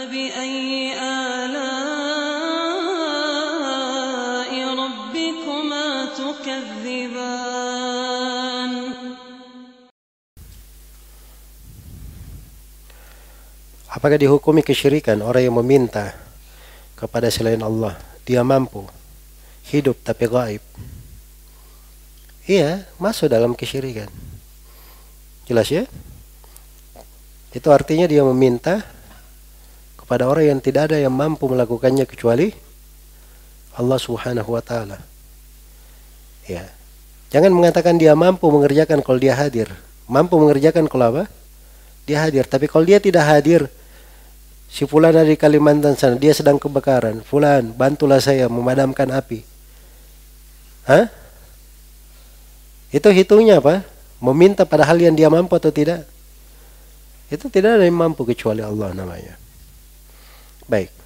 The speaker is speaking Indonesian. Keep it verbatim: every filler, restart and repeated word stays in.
فبأي آلاء ربكما تكذبان. Apakah dihukumi kesyirikan orang yang meminta kepada selain Allah? Dia mampu hidup tapi gaib. Iya, masuk dalam kesyirikan. Jelas ya? Itu artinya dia meminta kepada orang yang tidak ada yang mampu melakukannya kecuali Allah Subhanahu wa taala. Ya. Jangan mengatakan dia mampu mengerjakan kalau dia hadir. Mampu mengerjakan kalau apa? Dia hadir. Tapi kalau dia tidak hadir, si fulan ada di Kalimantan sana, dia sedang kebakaran. Fulan, bantulah saya memadamkan api. Hah? Itu hitungnya apa? Meminta pada hal yang dia mampu atau tidak? Itu tidak ada yang mampu kecuali Allah namanya. Baik.